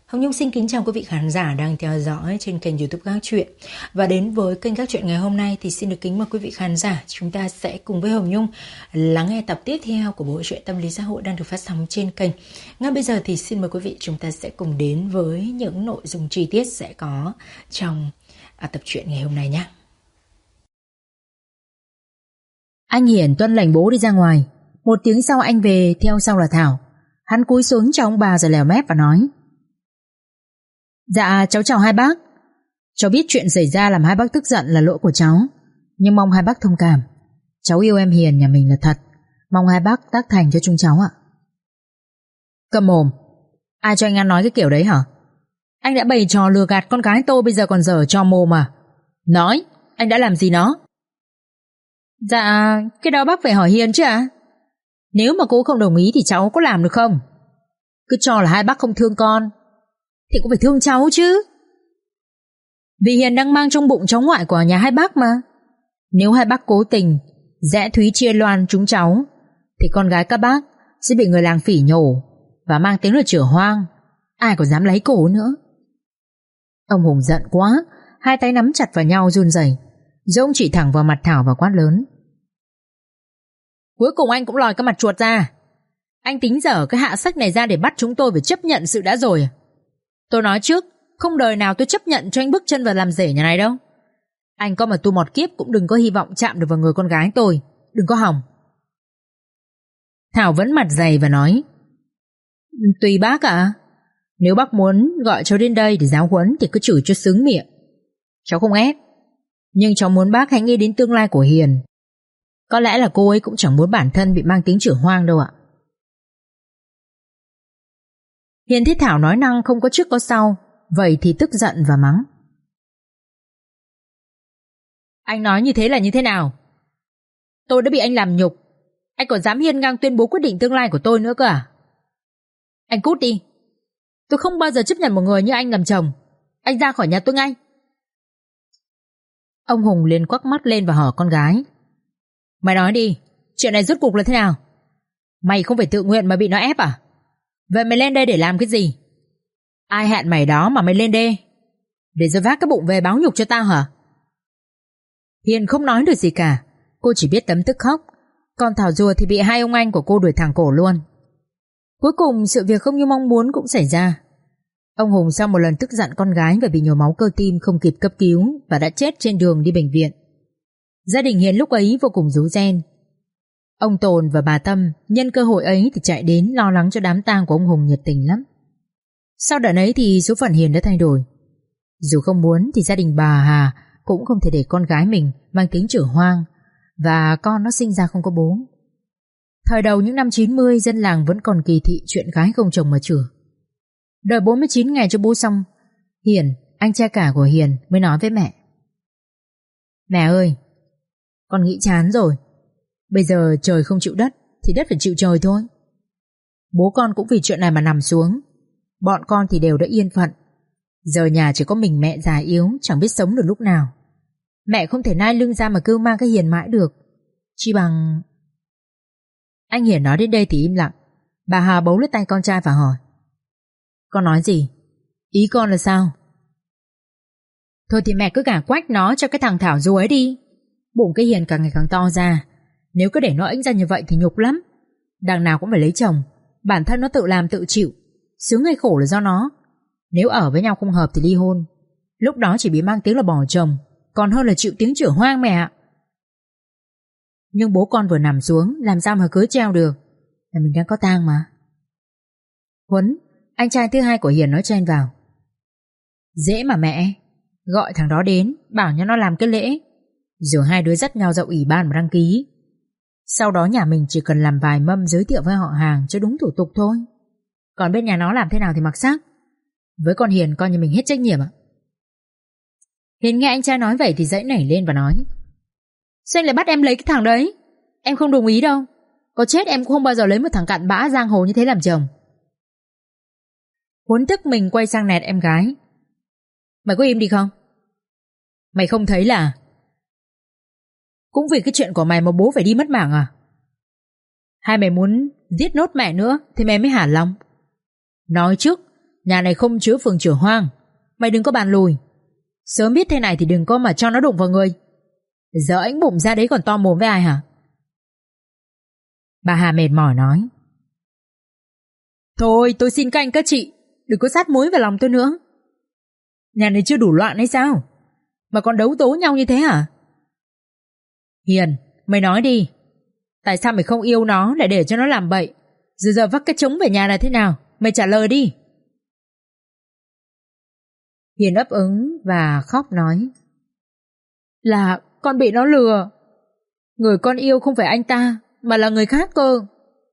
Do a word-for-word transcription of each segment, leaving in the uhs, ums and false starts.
Hồng Nhung xin kính chào quý vị khán giả đang theo dõi trên kênh YouTube Các Chuyện. Và đến với kênh Các Chuyện ngày hôm nay thì xin được kính mời quý vị khán giả, chúng ta sẽ cùng với Hồng Nhung lắng nghe tập tiếp theo của bộ truyện tâm lý xã hội đang được phát sóng trên kênh. Ngay bây giờ thì xin mời quý vị chúng ta sẽ cùng đến với những nội dung chi tiết sẽ có trong à, tập truyện ngày hôm nay nhé. Anh Hiển tuân lệnh bố đi ra ngoài. Một tiếng sau anh về, theo sau là Thảo. Hắn cúi xuống cho ông bà rồi lèo mép và nói: Dạ cháu chào hai bác. Cháu biết chuyện xảy ra làm hai bác tức giận là lỗi của cháu, nhưng mong hai bác thông cảm. Cháu yêu em Hiền nhà mình là thật. Mong hai bác tác thành cho chúng cháu ạ. Cầm mồm. Ai cho anh ăn nói cái kiểu đấy hả? Anh đã bày trò lừa gạt con gái tôi, bây giờ còn dở trò mồm à? Nói, anh đã làm gì nó? Dạ, cái đó bác phải hỏi Hiền chứ ạ. Nếu mà cô không đồng ý thì cháu có làm được không? Cứ cho là hai bác không thương con thì cũng phải thương cháu chứ. Vì Hiền đang mang trong bụng cháu ngoại của nhà hai bác mà. Nếu hai bác cố tình rẽ thúy chia loan chúng cháu thì con gái các bác sẽ bị người làng phỉ nhổ và mang tiếng là chửa hoang. Ai có dám lấy cổ nữa. Ông Hùng giận quá, hai tay nắm chặt vào nhau run rẩy, rồi ông chỉ thẳng vào mặt Thảo và quát lớn: Cuối cùng anh cũng lòi cái mặt chuột ra. Anh tính dở cái hạ sách này ra để bắt chúng tôi phải chấp nhận sự đã rồi. Tôi nói trước, không đời nào tôi chấp nhận cho anh bước chân vào làm rể nhà này đâu. Anh có mà tu một kiếp cũng đừng có hy vọng chạm được vào người con gái tôi. Đừng có hòng. Thảo vẫn mặt dày và nói: Tùy bác ạ. À? Nếu bác muốn gọi cháu đến đây để giáo huấn thì cứ chửi cho sướng miệng. Cháu không ép. Nhưng cháu muốn bác hãy nghĩ đến tương lai của Hiền. Có lẽ là cô ấy cũng chẳng muốn bản thân bị mang tiếng chửa hoang đâu ạ. Hiền thấy Thảo nói năng không có trước có sau, vậy thì tức giận và mắng: Anh nói như thế là như thế nào? Tôi đã bị anh làm nhục, anh còn dám hiên ngang tuyên bố quyết định tương lai của tôi nữa cơ à? Anh cút đi. Tôi không bao giờ chấp nhận một người như anh làm chồng. Anh ra khỏi nhà tôi ngay. Ông Hùng liền quắc mắt lên và hỏi con gái: Mày nói đi, chuyện này rốt cuộc là thế nào? Mày không phải tự nguyện mà bị nó ép à? Vậy mày lên đây để làm cái gì? Ai hẹn mày đó mà mày lên đây? Để rồi vác cái bụng về báo nhục cho tao hả? Hiền không nói được gì cả. Cô chỉ biết tấm tức khóc. Còn Thảo Rùa thì bị hai ông anh của cô đuổi thẳng cổ luôn. Cuối cùng sự việc không như mong muốn cũng xảy ra. Ông Hùng sau một lần tức giận con gái và bị nhồi máu cơ tim không kịp cấp cứu và đã chết trên đường đi bệnh viện. Gia đình Hiền lúc ấy vô cùng rú ren. Ông Tồn và bà Tâm nhân cơ hội ấy thì chạy đến lo lắng cho đám tang của ông Hùng nhiệt tình lắm. Sau đợt ấy thì số phận Hiền đã thay đổi. Dù không muốn thì gia đình bà Hà cũng không thể để con gái mình mang tiếng chửa hoang và con nó sinh ra không có bố. Thời đầu những năm chín mươi, dân làng vẫn còn kỳ thị chuyện gái không chồng mà chửa. Đợi bốn mươi chín ngày cho bố xong, Hiền, anh trai cả của Hiền mới nói với mẹ: Mẹ ơi, con nghĩ chán rồi. Bây giờ trời không chịu đất thì đất phải chịu trời thôi. Bố con cũng vì chuyện này mà nằm xuống. Bọn con thì đều đã yên phận. Giờ nhà chỉ có mình mẹ già yếu, chẳng biết sống được lúc nào. Mẹ không thể nai lưng ra mà kêu mang cái Hiền mãi được. Chỉ bằng... Anh Hiền nói đến đây thì im lặng. Bà Hà bấu lấy tay con trai và hỏi: Con nói gì? Ý con là sao? Thôi thì mẹ cứ gả quách nó cho cái thằng Thảo Rùa ấy đi. Bụng cái Hiền càng ngày càng to ra. Nếu cứ để nó ĩnh ra như vậy thì nhục lắm. Đằng nào cũng phải lấy chồng. Bản thân nó tự làm tự chịu. Sướng hay khổ là do nó. Nếu ở với nhau không hợp thì ly hôn. Lúc đó chỉ bị mang tiếng là bỏ chồng, còn hơn là chịu tiếng chửa hoang mẹ ạ. Nhưng bố con vừa nằm xuống, làm sao mà cưới treo được? Là mình đang có tang mà. Huấn, anh trai thứ hai của Hiền nói chen vào: Dễ mà mẹ. Gọi thằng đó đến, bảo cho nó làm cái lễ, rồi hai đứa dắt nhau ra ủy ban mà đăng ký. Sau đó nhà mình chỉ cần làm vài mâm giới thiệu với họ hàng cho đúng thủ tục thôi. Còn bên nhà nó làm thế nào thì mặc xác. Với con Hiền coi như mình hết trách nhiệm ạ. Hiền nghe anh trai nói vậy thì dãy nảy lên và nói: Sao anh lại bắt em lấy cái thằng đấy? Em không đồng ý đâu. Có chết em cũng không bao giờ lấy một thằng cặn bã giang hồ như thế làm chồng. Huấn tức mình quay sang nẹt em gái: Mày có im đi không? Mày không thấy là cũng vì cái chuyện của mày mà bố phải đi mất mạng à? Hay mày muốn giết nốt mẹ nữa thì mày mới hả lòng? Nói trước, Nhà này không chứa phường chửa hoang. Mày đừng có bàn lùi. Sớm biết thế này thì đừng có mà cho nó đụng vào người. Giờ ánh bụng ra đấy còn to mồm với ai hả? Bà Hà mệt mỏi nói. Thôi tôi xin các anh các chị, đừng có sát muối vào lòng tôi nữa. Nhà này chưa đủ loạn hay sao mà còn đấu tố nhau như thế hả? Hiền, mày nói đi. Tại sao mày không yêu nó lại để cho nó làm bậy, rồi giờ vác cái trống về nhà là thế nào? Mày trả lời đi. Hiền ấp úng và khóc nói. Là con bị nó lừa. Người con yêu không phải anh ta, mà là người khác cơ.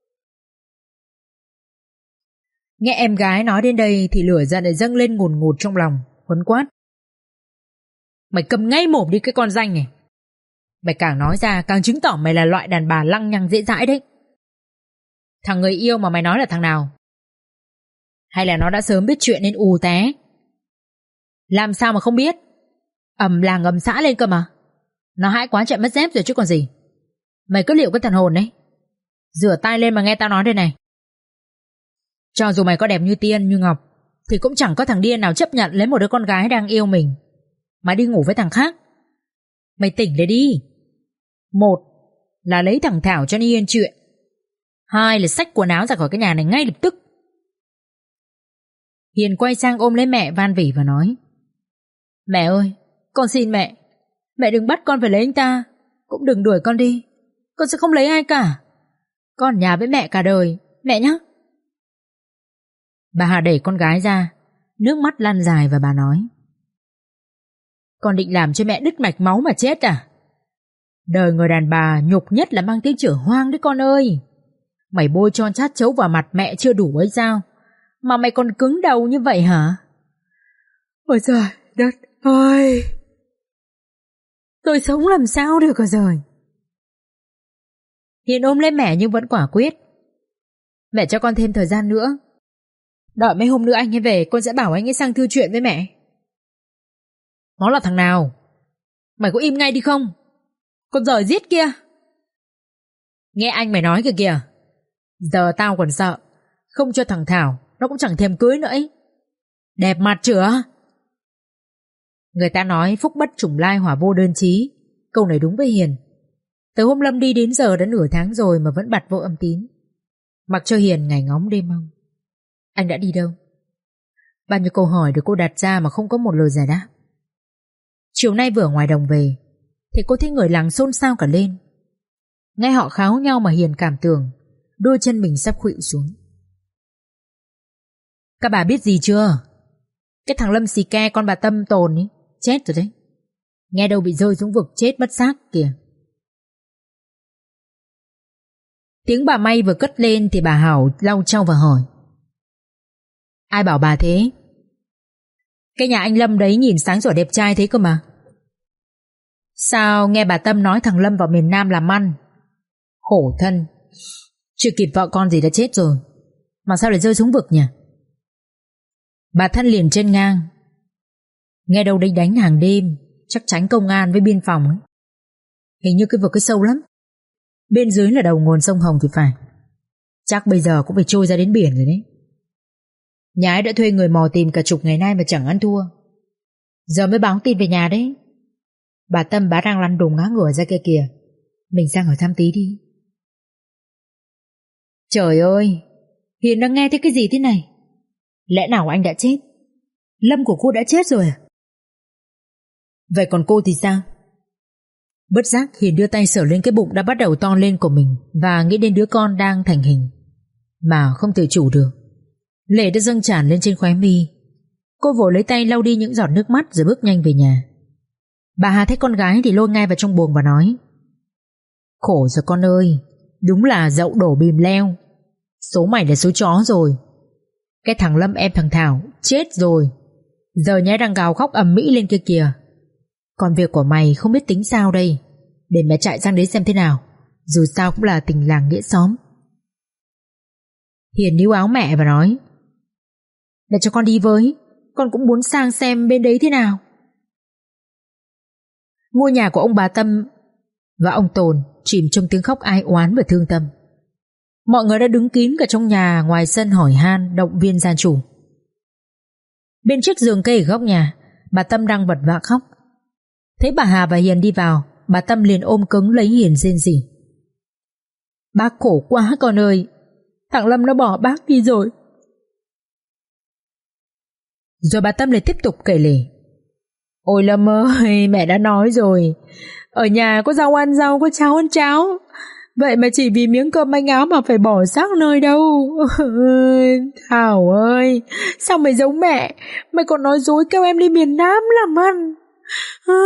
Nghe em gái nói đến đây thì lửa giận lại dâng lên ngùn ngụt trong lòng, huấn quát. Mày cầm ngay mồm đi cái con danh này. Mày càng nói ra càng chứng tỏ mày là loại đàn bà lăng nhăng dễ dãi đấy. Thằng người yêu mà mày nói là thằng nào? Hay là nó đã sớm biết chuyện nên ù té? Làm sao mà không biết? Ầm làng ầm xã lên cơ mà. Nó hãi quá chạy mất dép rồi chứ còn gì. Mày cứ liệu cái thần hồn đấy. Rửa tay lên mà nghe tao nói đây này. Cho dù mày có đẹp như tiên như ngọc thì cũng chẳng có thằng điên nào chấp nhận lấy một đứa con gái đang yêu mình mà đi ngủ với thằng khác. Mày tỉnh lên đi. Một là lấy thằng Thảo cho nó yên chuyện. Hai là xách quần áo ra khỏi cái nhà này ngay lập tức. Hiền quay sang ôm lấy mẹ van vỉ và nói. Mẹ ơi, con xin mẹ. Mẹ đừng bắt con phải lấy anh ta. Cũng đừng đuổi con đi. Con sẽ không lấy ai cả. Con ở nhà với mẹ cả đời. Mẹ nhé. Bà Hà đẩy con gái ra, nước mắt lăn dài và bà nói. Con định làm cho mẹ đứt mạch máu mà chết à? Đời người đàn bà nhục nhất là mang tiếng chửa hoang đấy con ơi. Mày bôi cho chát chấu vào mặt mẹ chưa đủ ấy sao? Mà mày còn cứng đầu như vậy hả? Ôi trời đất ơi, tôi sống làm sao được rồi. Hiền ôm lấy mẹ nhưng vẫn quả quyết. Mẹ cho con thêm thời gian nữa. Đợi mấy hôm nữa anh ấy về, con sẽ bảo anh ấy sang thư chuyện với mẹ. Nó là thằng nào? Mày có im ngay đi không? Con giỏi giết kia. Nghe anh mày nói kìa kìa. Giờ tao còn sợ không cho thằng Thảo, nó cũng chẳng thèm cưới nữa ấy. Đẹp mặt chưa? Người ta nói phúc bất trùng lai hỏa vô đơn chí. Câu này đúng với Hiền. Từ hôm Lâm đi đến giờ đã nửa tháng rồi mà vẫn bặt vô âm tín. Mặc cho Hiền ngày ngóng đêm mong. Anh đã đi đâu? Bao nhiêu câu hỏi được cô đặt ra mà không có một lời giải đáp. Chiều nay vừa ngoài đồng về thì cô thấy người làng xôn xao cả lên. Nghe họ kháo nhau mà Hiền cảm tưởng đôi chân mình sắp khuỵu xuống. Các bà biết gì chưa? Cái thằng Lâm xì ke con bà Tâm Tồn ấy chết rồi đấy. Nghe đâu bị rơi xuống vực chết mất xác kìa. Tiếng bà May vừa cất lên thì bà Hảo lau chau và hỏi. Ai bảo bà thế? Cái nhà anh Lâm đấy nhìn sáng sủa đẹp trai thế cơ mà. Sao nghe bà Tâm nói thằng Lâm vào miền Nam làm ăn? Khổ thân. Chưa kịp vợ con gì đã chết rồi, mà sao lại rơi xuống vực nhỉ? Bà Thân liền trên ngang. Nghe đâu đây đánh hàng đêm, chắc tránh công an với biên phòng ấy. Hình như cái vực cái sâu lắm. Bên dưới là đầu nguồn sông Hồng thì phải. Chắc bây giờ cũng phải trôi ra đến biển rồi đấy. Nhà ấy đã thuê người mò tìm cả chục ngày nay mà chẳng ăn thua. Giờ mới báo tin về nhà đấy. Bà Tâm bà đang lăn đùng ngã ngửa ra kia kìa. Mình sang hỏi thăm tí đi. Trời ơi, Hiền đang nghe thấy cái gì thế này? Lẽ nào anh đã chết? Lâm của cô đã chết rồi à? Vậy còn cô thì sao? Bất giác Hiền đưa tay sờ lên cái bụng đã bắt đầu to lên của mình và nghĩ đến đứa con đang thành hình mà không tự chủ được. Lệ đã dâng tràn lên trên khóe mi. Cô vội lấy tay lau đi những giọt nước mắt rồi bước nhanh về nhà. Bà Hà thấy con gái thì lôi ngay vào trong buồng và nói. Khổ rồi con ơi, đúng là dậu đổ bìm leo. Số mày là số chó rồi. Cái thằng Lâm em thằng Thảo chết rồi. Giờ nhái đang gào khóc ầm ĩ lên kia kìa. Còn việc của mày không biết tính sao đây. Để mẹ chạy sang đấy xem thế nào. Dù sao cũng là tình làng nghĩa xóm. Hiền níu áo mẹ và nói. Để cho con đi với. Con cũng muốn sang xem bên đấy thế nào. Ngôi nhà của ông bà Tâm và ông Tồn chìm trong tiếng khóc ai oán và thương tâm. Mọi người đã đứng kín cả trong nhà ngoài sân hỏi han động viên gia chủ. Bên chiếc giường cây ở góc nhà, bà Tâm đang vật vã khóc. Thấy bà Hà và Hiền đi vào, bà Tâm liền ôm cứng lấy Hiền rên rỉ. Bác khổ quá con ơi, thằng Lâm nó bỏ bác đi rồi. Rồi bà Tâm lại tiếp tục kể lể. Ôi Lâm ơi, mẹ đã nói rồi, ở nhà có rau ăn rau, có cháo ăn cháo, vậy mà chỉ vì miếng cơm manh áo mà phải bỏ xác nơi đâu. Thảo ơi, sao mày giống mẹ, mày còn nói dối kêu em đi miền Nam làm ăn. À.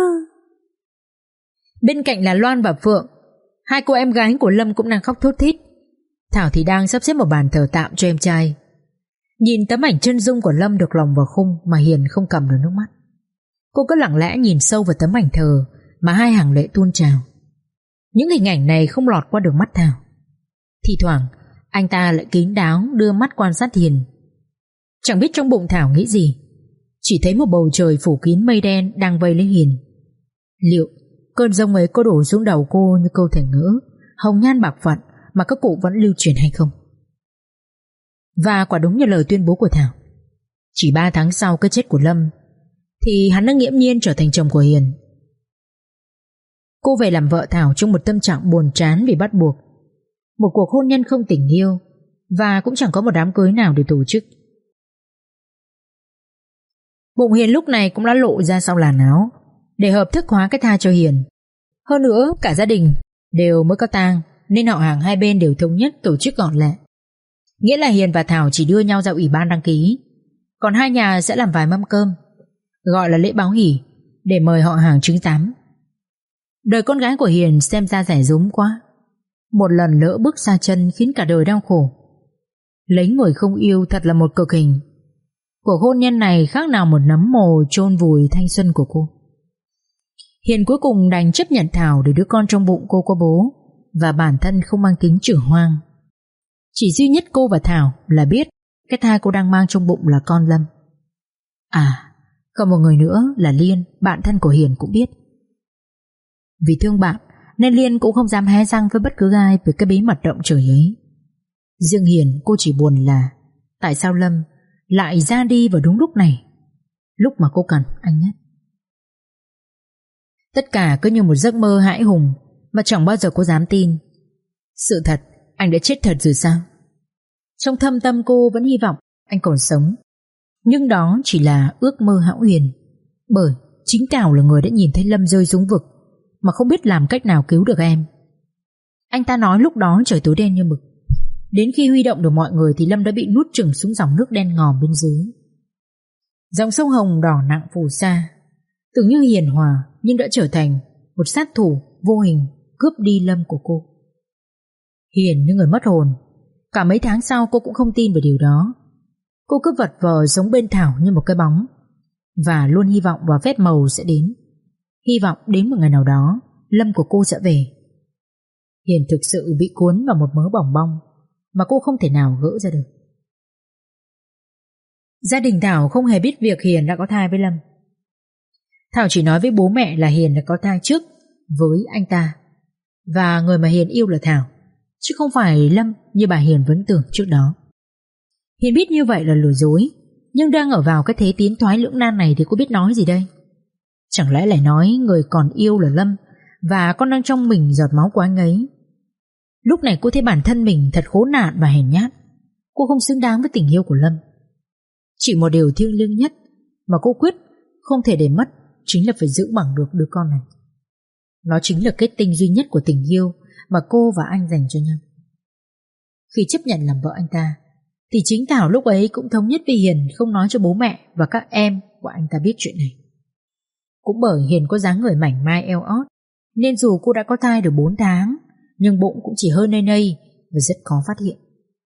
Bên cạnh là Loan và Phượng, hai cô em gái của Lâm cũng đang khóc thút thít. Thảo thì đang sắp xếp một bàn thờ tạm cho em trai. Nhìn tấm ảnh chân dung của Lâm được lồng vào khung mà Hiền không cầm được nước mắt. Cô cứ lặng lẽ nhìn sâu vào tấm ảnh thờ mà hai hàng lệ tuôn trào. Những hình ảnh này không lọt qua được mắt Thảo. Thì thoảng anh ta lại kín đáo đưa mắt quan sát Hiền. Chẳng biết trong bụng Thảo nghĩ gì, chỉ thấy một bầu trời phủ kín mây đen đang vây lấy Hiền. Liệu cơn giông ấy có đổ xuống đầu cô như câu thành ngữ hồng nhan bạc phận mà các cụ vẫn lưu truyền hay không? Và quả đúng như lời tuyên bố của Thảo, chỉ ba tháng sau cái chết của Lâm thì hắn đã nghiễm nhiên trở thành chồng của Hiền. Cô về làm vợ Thảo trong một tâm trạng buồn chán vì bắt buộc, một cuộc hôn nhân không tình yêu, và cũng chẳng có một đám cưới nào để tổ chức. Bụng Hiền lúc này cũng đã lộ ra sau làn áo để hợp thức hóa cái tha cho Hiền. Hơn nữa cả gia đình đều mới có tang nên họ hàng hai bên đều thống nhất tổ chức gọn lẹ. Nghĩa là Hiền và Thảo chỉ đưa nhau ra ủy ban đăng ký, còn hai nhà sẽ làm vài mâm cơm, gọi là lễ báo hỉ, để mời họ hàng chứng giám. Đời con gái của Hiền xem ra rẻ rúm quá, một lần lỡ bước xa chân khiến cả đời đau khổ. Lấy người không yêu thật là một cực hình. Cuộc hôn nhân này khác nào một nấm mồ chôn vùi thanh xuân của cô. Hiền cuối cùng đành chấp nhận Thảo để đứa con trong bụng cô có bố, và bản thân không mang tính chửa hoang. Chỉ duy nhất cô và Thảo là biết cái thai cô đang mang trong bụng là con Lâm. À, còn một người nữa là Liên, bạn thân của Hiền cũng biết. Vì thương bạn nên Liên cũng không dám hé răng với bất cứ ai về cái bí mật động trời ấy. Riêng Hiền, cô chỉ buồn là tại sao Lâm lại ra đi vào đúng lúc này, lúc mà cô cần anh nhất. Tất cả cứ như một giấc mơ hãi hùng mà chẳng bao giờ cô dám tin. Sự thật, anh đã chết thật rồi sao? Trong thâm tâm cô vẫn hy vọng anh còn sống, nhưng đó chỉ là ước mơ hão huyền. Bởi chính Thảo là người đã nhìn thấy Lâm rơi xuống vực mà không biết làm cách nào cứu được em. Anh ta nói lúc đó trời tối đen như mực. Đến khi huy động được mọi người thì Lâm đã bị nuốt chửng xuống dòng nước đen ngòm bên dưới. Dòng sông Hồng đỏ nặng phù sa, tưởng như hiền hòa nhưng đã trở thành một sát thủ vô hình cướp đi Lâm của cô. Hiền như người mất hồn. Cả mấy tháng sau cô cũng không tin về điều đó. Cô cứ vật vờ sống bên Thảo như một cái bóng, và luôn hy vọng vào phép màu sẽ đến. Hy vọng đến một ngày nào đó Lâm của cô sẽ về. Hiền thực sự bị cuốn vào một mớ bòng bong mà cô không thể nào gỡ ra được. Gia đình Thảo không hề biết việc Hiền đã có thai với Lâm. Thảo chỉ nói với bố mẹ là Hiền đã có thai trước với anh ta, và người mà Hiền yêu là Thảo, chứ không phải Lâm như bà Hiền vẫn tưởng trước đó. Hiền biết như vậy là lừa dối, nhưng đang ở vào cái thế tiến thoái lưỡng nan này thì cô biết nói gì đây? Chẳng lẽ lại nói người còn yêu là Lâm, và con đang trong mình giọt máu của anh ấy. Lúc này cô thấy bản thân mình thật khốn nạn và hèn nhát. Cô không xứng đáng với tình yêu của Lâm. Chỉ một điều thiêng liêng nhất mà cô quyết không thể để mất chính là phải giữ bằng được đứa con này. Nó chính là kết tinh duy nhất của tình yêu mà cô và anh dành cho nhau. Khi chấp nhận làm vợ anh ta thì chính Thảo lúc ấy cũng thống nhất với Hiền không nói cho bố mẹ và các em của anh ta biết chuyện này. Cũng bởi Hiền có dáng người mảnh mai eo ót, nên dù cô đã có thai được bốn tháng, nhưng bụng cũng chỉ hơi nây nây và rất khó phát hiện.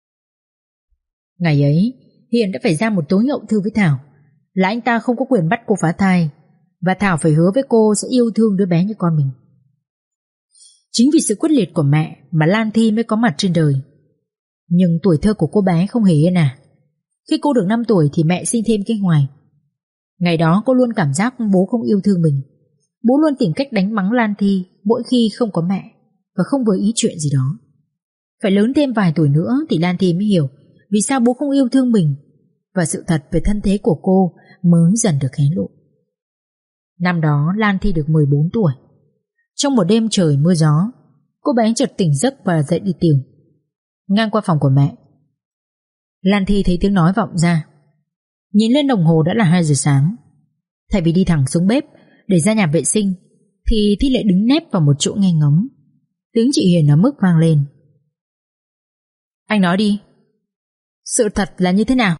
Ngày ấy Hiền đã phải ra một tối hậu thư với Thảo là anh ta không có quyền bắt cô phá thai, và Thảo phải hứa với cô sẽ yêu thương đứa bé như con mình. Chính vì sự quyết liệt của mẹ mà Lan Thi mới có mặt trên đời. Nhưng tuổi thơ của cô bé không hề yên ả. Khi cô được năm tuổi thì mẹ sinh thêm cái Hoài. Ngày đó cô luôn cảm giác bố không yêu thương mình. Bố luôn tìm cách đánh mắng Lan Thi mỗi khi không có mẹ và không vừa ý chuyện gì đó. Phải lớn thêm vài tuổi nữa thì Lan Thi mới hiểu vì sao bố không yêu thương mình, và sự thật về thân thế của cô mới dần được hé lộ. Năm đó Lan Thi được mười bốn tuổi. Trong một đêm trời mưa gió, cô bé chợt tỉnh giấc và dậy đi tiểu. Ngang qua phòng của mẹ, Lan Thi thấy tiếng nói vọng ra. Nhìn lên đồng hồ đã là hai giờ sáng. Thay vì đi thẳng xuống bếp để ra nhà vệ sinh thì Thi lại đứng nép vào một chỗ nghe ngóng. Tiếng chị Hiền ở mức vang lên. Anh nói đi, sự thật là như thế nào?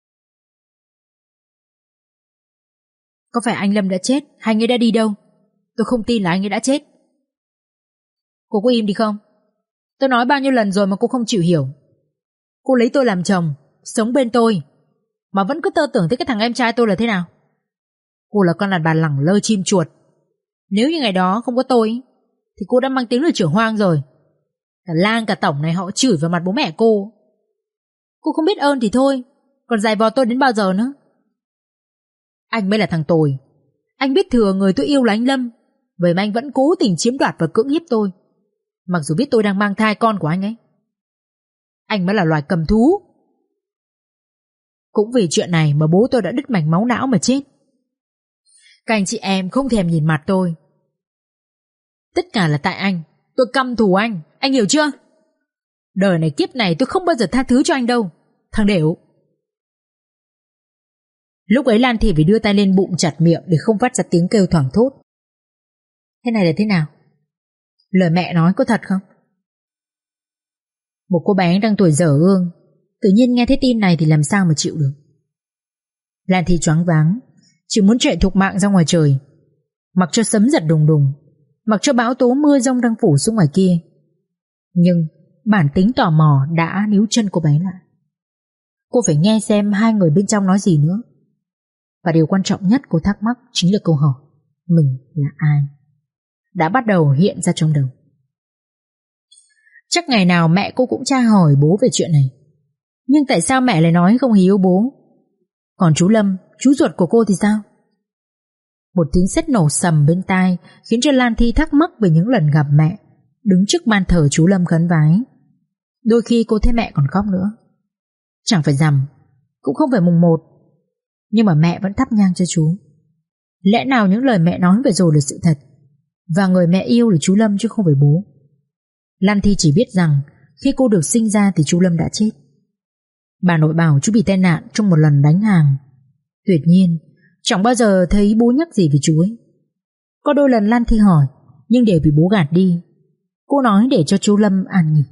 Có phải anh Lâm đã chết hay anh ấy đã đi đâu? Tôi không tin là anh ấy đã chết. Cô có im đi không? Tôi nói bao nhiêu lần rồi mà cô không chịu hiểu. Cô lấy tôi làm chồng, sống bên tôi, mà vẫn cứ tơ tưởng tới cái thằng em trai tôi là thế nào. Cô là con đàn bà lẳng lơ chim chuột. Nếu như ngày đó không có tôi thì cô đã mang tiếng là trưởng hoang rồi. Cả Lang cả Tổng này họ chửi vào mặt bố mẹ cô. Cô không biết ơn thì thôi, còn giày vò tôi đến bao giờ nữa? Anh mới là thằng tồi. Anh biết thừa người tôi yêu là anh Lâm, vậy mà anh vẫn cố tình chiếm đoạt và cưỡng hiếp tôi, mặc dù biết tôi đang mang thai con của anh ấy. Anh mới là loài cầm thú. Cũng vì chuyện này mà bố tôi đã đứt mạch máu não mà chết. Các anh chị em không thèm nhìn mặt tôi. Tất cả là tại anh. Tôi căm thù anh, anh hiểu chưa? Đời này kiếp này tôi không bao giờ tha thứ cho anh đâu, thằng đểu. Lúc ấy Lan Thị phải đưa tay lên bụng chặt miệng để không phát ra tiếng kêu thoảng thốt. Thế này là thế nào? Lời mẹ nói có thật không? Một cô bé đang tuổi dở ương tự nhiên nghe thấy tin này thì làm sao mà chịu được. Lan Thị choáng váng, chỉ muốn chạy thục mạng ra ngoài trời, mặc cho sấm giật đùng đùng, mặc cho bão tố mưa giông đang phủ xuống ngoài kia. Nhưng bản tính tò mò đã níu chân cô bé lại. Cô phải nghe xem hai người bên trong nói gì nữa. Và điều quan trọng nhất cô thắc mắc chính là câu hỏi mình là ai đã bắt đầu hiện ra trong đầu. Chắc ngày nào mẹ cô cũng tra hỏi bố về chuyện này. Nhưng tại sao mẹ lại nói không hề yêu bố? Còn chú Lâm, chú ruột của cô thì sao? Một tiếng sét nổ sầm bên tai khiến cho Lan Thi thắc mắc về những lần gặp mẹ đứng trước ban thờ chú Lâm khấn vái. Đôi khi cô thấy mẹ còn khóc nữa. Chẳng phải rằm, cũng không phải mùng một, nhưng mà mẹ vẫn thắp nhang cho chú. Lẽ nào những lời mẹ nói vừa rồi là sự thật, và người mẹ yêu là chú Lâm chứ không phải bố? Lan Thi chỉ biết rằng khi cô được sinh ra thì chú Lâm đã chết. Bà nội bảo chú bị tai nạn trong một lần đánh hàng. Tuyệt nhiên chẳng bao giờ thấy bố nhắc gì về chú ấy. Có đôi lần Lan Thi hỏi, nhưng đều bị bố gạt đi. Cô nói để cho chú Lâm an nghỉ.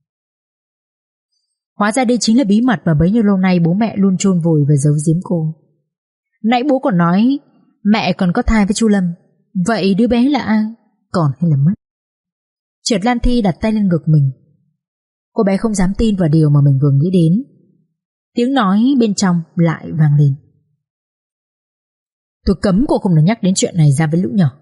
Hóa ra đây chính là bí mật mà bấy nhiêu lâu nay bố mẹ luôn chôn vùi và giấu giếm cô. Nãy bố còn nói mẹ còn có thai với chú Lâm. Vậy đứa bé là ai? Còn hay là mất? Chợt Lan Thi đặt tay lên ngực mình. Cô bé không dám tin vào điều mà mình vừa nghĩ đến. Tiếng nói bên trong lại vang lên. Tôi cấm cô không được nhắc đến chuyện này ra với lũ nhỏ.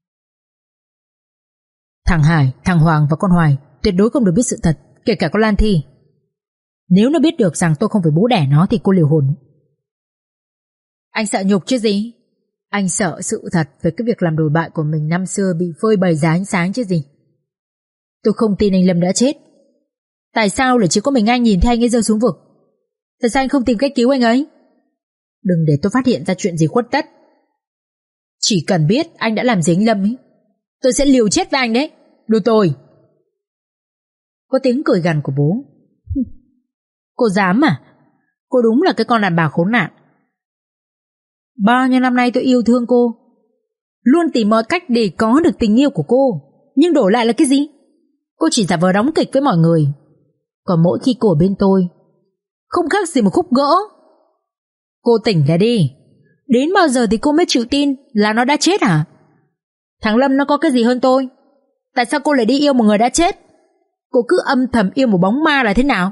Thằng Hải, thằng Hoàng và con Hoài tuyệt đối không được biết sự thật, kể cả con Lan Thi. Nếu nó biết được rằng tôi không phải bố đẻ nó thì cô liều hồn. Anh sợ nhục chứ gì? Anh sợ sự thật về cái việc làm đồi bại của mình năm xưa bị phơi bày ra ánh sáng chứ gì. Tôi không tin anh Lâm đã chết. Tại sao lại chỉ có mình anh nhìn thấy anh ấy rơi xuống vực? Tại sao anh không tìm cách cứu anh ấy? Đừng để tôi phát hiện ra chuyện gì khuất tất. Chỉ cần biết anh đã làm gì anh Lâm ấy, tôi sẽ liều chết với anh đấy. Đồ tồi. Có tiếng cười gằn của bố. Cô dám à? Cô đúng là cái con đàn bà khốn nạn. Bao nhiêu năm nay tôi yêu thương cô, luôn tìm mọi cách để có được tình yêu của cô, nhưng đổi lại là cái gì? Cô chỉ giả vờ đóng kịch với mọi người. Còn mỗi khi cô ở bên tôi, không khác gì một khúc gỗ. Cô tỉnh lại đi. Đến bao giờ thì cô mới chịu tin là nó đã chết hả? Thằng Lâm nó có cái gì hơn tôi? Tại sao cô lại đi yêu một người đã chết? Cô cứ âm thầm yêu một bóng ma là thế nào?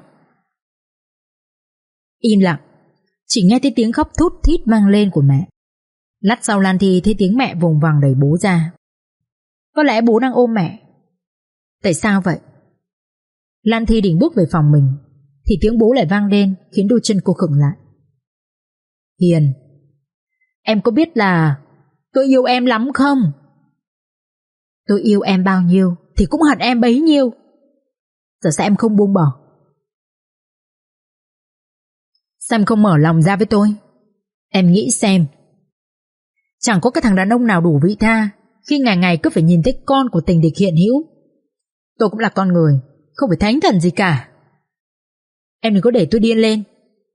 Im lặng, chỉ nghe thấy tiếng khóc thút thít vang lên của mẹ. Lát sau Lan Thi thấy tiếng mẹ vùng vằng đẩy bố ra. Có lẽ bố đang ôm mẹ. Tại sao vậy? Lan Thi định bước về phòng mình thì tiếng bố lại vang lên, khiến đôi chân cô khựng lại. Hiền, em có biết là tôi yêu em lắm không? Tôi yêu em bao nhiêu thì cũng hận em bấy nhiêu. Giờ sao em không buông bỏ? Sao em không mở lòng ra với tôi? Em nghĩ xem, chẳng có cái thằng đàn ông nào đủ vị tha khi ngày ngày cứ phải nhìn thấy con của tình địch hiện hữu. Tôi cũng là con người, không phải thánh thần gì cả. Em đừng có để tôi điên lên.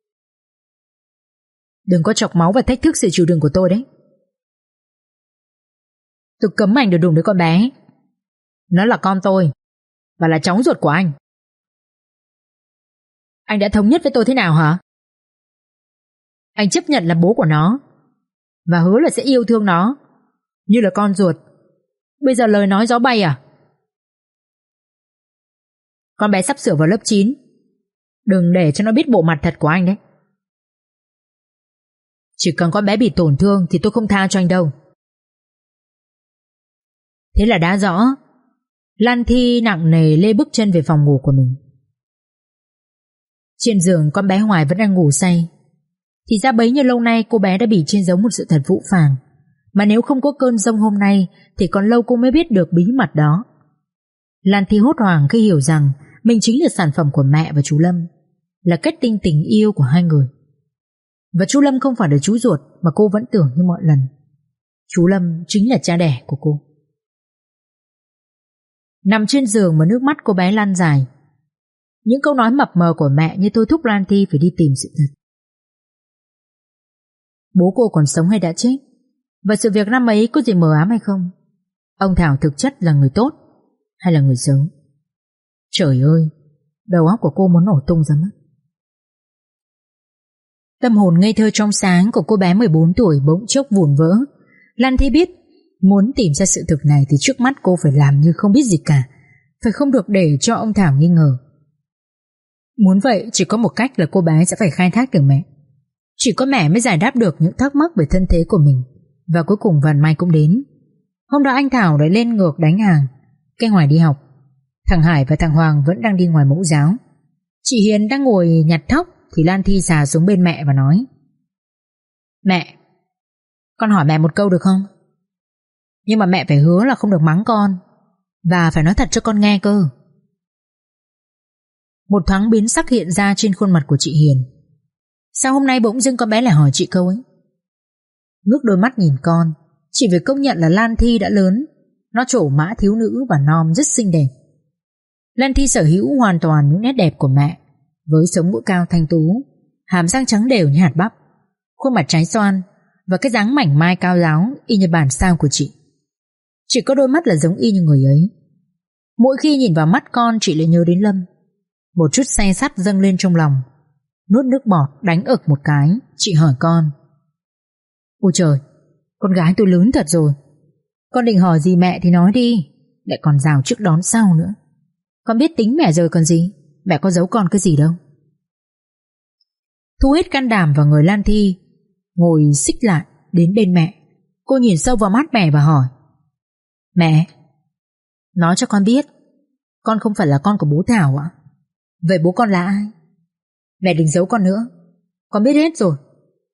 Đừng có chọc máu và thách thức sự chịu đựng của tôi đấy. Tôi cấm anh được đụng đến con bé. Nó là con tôi và là cháu ruột của anh. Anh đã thống nhất với tôi thế nào hả? Anh chấp nhận là bố của nó và hứa là sẽ yêu thương nó như là con ruột. Bây giờ lời nói gió bay à? Con bé sắp sửa vào lớp chín. Đừng để cho nó biết bộ mặt thật của anh đấy. Chỉ cần con bé bị tổn thương thì tôi không tha cho anh đâu. Thế là đã rõ. Lan Thi nặng nề lê bước chân về phòng ngủ của mình. Trên giường con bé Hoài vẫn đang ngủ say. Thì ra bấy nhiêu lâu nay cô bé đã bị che giấu một sự thật phũ phàng, mà nếu không có cơn giông hôm nay thì còn lâu cô mới biết được bí mật đó. Lan Thi hốt hoảng khi hiểu rằng mình chính là sản phẩm của mẹ và chú Lâm, là kết tinh tình yêu của hai người. Và chú Lâm không phải là chú ruột mà cô vẫn tưởng như mọi lần. Chú Lâm chính là cha đẻ của cô. Nằm trên giường mà nước mắt cô bé lăn dài. Những câu nói mập mờ của mẹ như thôi thúc Lan Thi phải đi tìm sự thật. Bố cô còn sống hay đã chết? Và sự việc năm ấy có gì mờ ám hay không? Ông Thảo thực chất là người tốt hay là người xấu? Trời ơi, đầu óc của cô muốn nổ tung ra mất. Tâm hồn ngây thơ trong sáng của cô bé mười bốn tuổi bỗng chốc vụn vỡ. Lan Thi biết muốn tìm ra sự thực này thì trước mắt cô phải làm như không biết gì cả, phải không được để cho ông Thảo nghi ngờ. Muốn vậy chỉ có một cách là cô bé sẽ phải khai thác từ mẹ. Chỉ có mẹ mới giải đáp được những thắc mắc về thân thế của mình. Và cuối cùng vận may cũng đến. Hôm đó anh Thảo lại lên ngược đánh hàng. Cái Hoài đi học, thằng Hải và thằng Hoàng vẫn đang đi ngoài mẫu giáo. Chị Hiền đang ngồi nhặt thóc thì Lan Thi xà xuống bên mẹ và nói: Mẹ, con hỏi mẹ một câu được không? Nhưng mà mẹ phải hứa là không được mắng con, và phải nói thật cho con nghe cơ. Một thoáng biến sắc hiện ra trên khuôn mặt của chị Hiền. Sao hôm nay bỗng dưng con bé lại hỏi chị câu ấy? Ngước đôi mắt nhìn con, chị phải công nhận là Lan Thi đã lớn. Nó trổ mã thiếu nữ và non rất xinh đẹp. Lan Thi sở hữu hoàn toàn những nét đẹp của mẹ, với sống mũi cao thanh tú, hàm răng trắng đều như hạt bắp, khuôn mặt trái xoan và cái dáng mảnh mai cao ráo y như bản sao của chị. Chỉ có đôi mắt là giống y như người ấy. Mỗi khi nhìn vào mắt con, chị lại nhớ đến Lâm. Một chút say sắt dâng lên trong lòng. Nuốt nước bọt đánh ực một cái, chị hỏi con: Ôi trời, con gái tôi lớn thật rồi. Con định hỏi gì mẹ thì nói đi, lại còn rào trước đón sau nữa. Con biết tính mẹ rồi còn gì. Mẹ có giấu con cái gì đâu. Thu hết can đảm vào người Lan Thi, ngồi xích lại đến bên mẹ. Cô nhìn sâu vào mắt mẹ và hỏi: Mẹ, nói cho con biết, con không phải là con của bố Thảo ạ? Vậy bố con là ai? Mẹ đừng giấu con nữa, con biết hết rồi.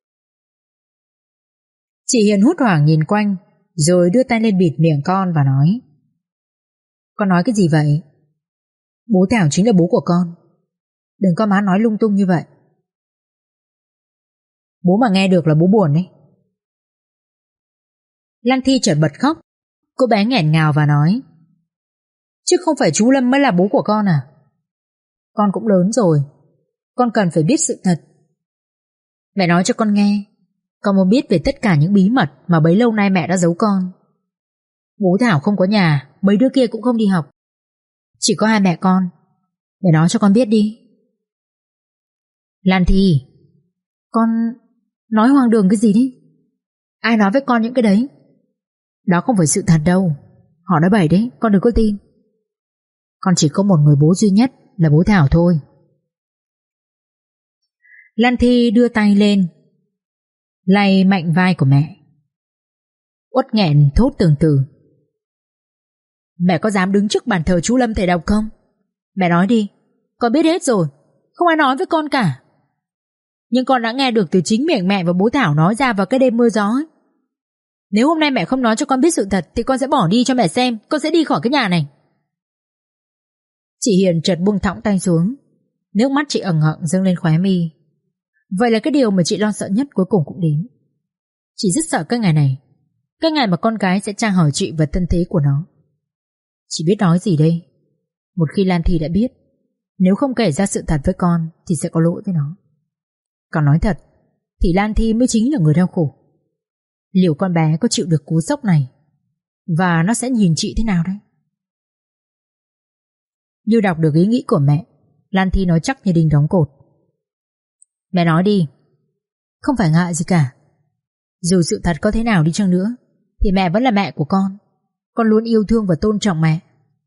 Chị Hiền hốt hoảng nhìn quanh, rồi đưa tay lên bịt miệng con và nói: Con nói cái gì vậy? Bố Thảo chính là bố của con. Đừng có má nói lung tung như vậy. Bố mà nghe được là bố buồn đấy. Lan Thi chợt bật khóc. Cô bé nghẹn ngào và nói: Chứ không phải chú Lâm mới là bố của con à? Con cũng lớn rồi, con cần phải biết sự thật. Mẹ nói cho con nghe, con muốn biết về tất cả những bí mật mà bấy lâu nay mẹ đã giấu con. Bố Thảo không có nhà, mấy đứa kia cũng không đi học, chỉ có hai mẹ con. Mẹ nói cho con biết đi. Lan Thi, con nói hoang đường cái gì đi? Ai nói với con những cái đấy? Đó không phải sự thật đâu. Họ nói bậy đấy, con đừng có tin. Con chỉ có một người bố duy nhất là bố Thảo thôi. Lan Thi đưa tay lên lay mạnh vai của mẹ. Uất nghẹn thốt từng từ: Mẹ có dám đứng trước bàn thờ chú Lâm thầy độc không? Mẹ nói đi, con biết hết rồi, không ai nói với con cả. Nhưng con đã nghe được từ chính miệng mẹ và bố Thảo nói ra vào cái đêm mưa gió ấy. Nếu hôm nay mẹ không nói cho con biết sự thật thì con sẽ bỏ đi cho mẹ xem. Con sẽ đi khỏi cái nhà này. Chị Hiền chợt buông thõng tay xuống. Nước mắt chị ẩn hận dâng lên khóe mi. Vậy là cái điều mà chị lo sợ nhất cuối cùng cũng đến. Chị rất sợ cái ngày này, cái ngày mà con gái sẽ tra hỏi chị về thân thế của nó. Chị biết nói gì đây? Một khi Lan Thi đã biết, nếu không kể ra sự thật với con thì sẽ có lỗi với nó. Còn nói thật thì Lan Thi mới chính là người đau khổ. Liệu con bé có chịu được cú sốc này, và nó sẽ nhìn chị thế nào đấy? Như đọc được ý nghĩ của mẹ, Lan Thi nói chắc như đinh đóng cột. Mẹ nói đi. Không phải ngại gì cả. Dù sự thật có thế nào đi chăng nữa thì mẹ vẫn là mẹ của con. Con luôn yêu thương và tôn trọng mẹ.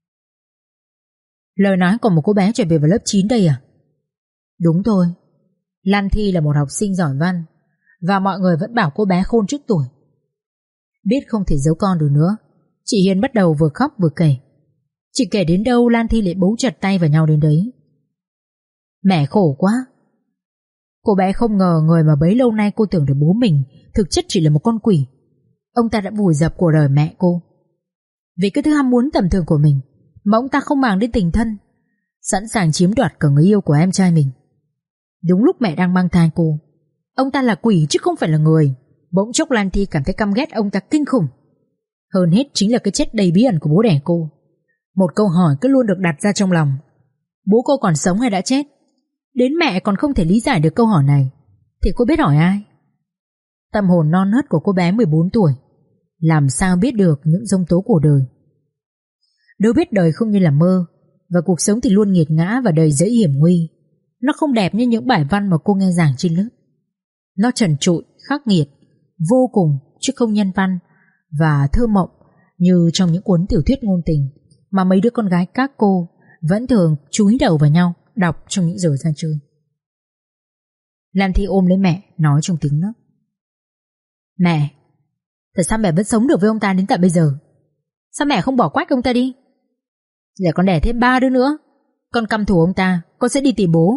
Lời nói của một cô bé chuẩn bị vào lớp chín đây à? Đúng thôi. Lan Thi là một học sinh giỏi văn, và mọi người vẫn bảo cô bé khôn trước tuổi. Biết không thể giấu con được nữa, chị Hiền bắt đầu vừa khóc vừa kể. Chị kể đến đâu Lan Thi lại bấu chặt tay vào nhau đến đấy. Mẹ khổ quá. Cô bé không ngờ người mà bấy lâu nay cô tưởng là bố mình thực chất chỉ là một con quỷ. Ông ta đã vùi dập cuộc đời mẹ cô. Vì cái thứ ham muốn tầm thường của mình mà ông ta không màng đến tình thân, sẵn sàng chiếm đoạt cả người yêu của em trai mình. Đúng lúc mẹ đang mang thai cô, ông ta là quỷ chứ không phải là người. Bỗng chốc Lan Thi cảm thấy căm ghét ông ta kinh khủng. Hơn hết chính là cái chết đầy bí ẩn của bố đẻ cô. Một câu hỏi cứ luôn được đặt ra trong lòng: bố cô còn sống hay đã chết? Đến mẹ còn không thể lý giải được câu hỏi này thì cô biết hỏi ai? Tâm hồn non nớt của cô bé mười bốn tuổi làm sao biết được những giông tố của đời. Đâu biết đời không như là mơ, và cuộc sống thì luôn nghiệt ngã và đầy dẫy hiểm nguy. Nó không đẹp như những bài văn mà cô nghe giảng trên lớp. Nó trần trụi, khắc nghiệt, vô cùng chứ không nhân văn và thơ mộng như trong những cuốn tiểu thuyết ngôn tình mà mấy đứa con gái các cô vẫn thường chúi đầu vào nhau đọc trong những giờ ra chơi. Lan Thi ôm lấy mẹ, nói trong tiếng nấc: Mẹ, tại sao mẹ vẫn sống được với ông ta đến tận bây giờ? Sao mẹ không bỏ quách ông ta đi? Để con đẻ thêm ba đứa nữa, con căm thù ông ta, con sẽ đi tìm bố.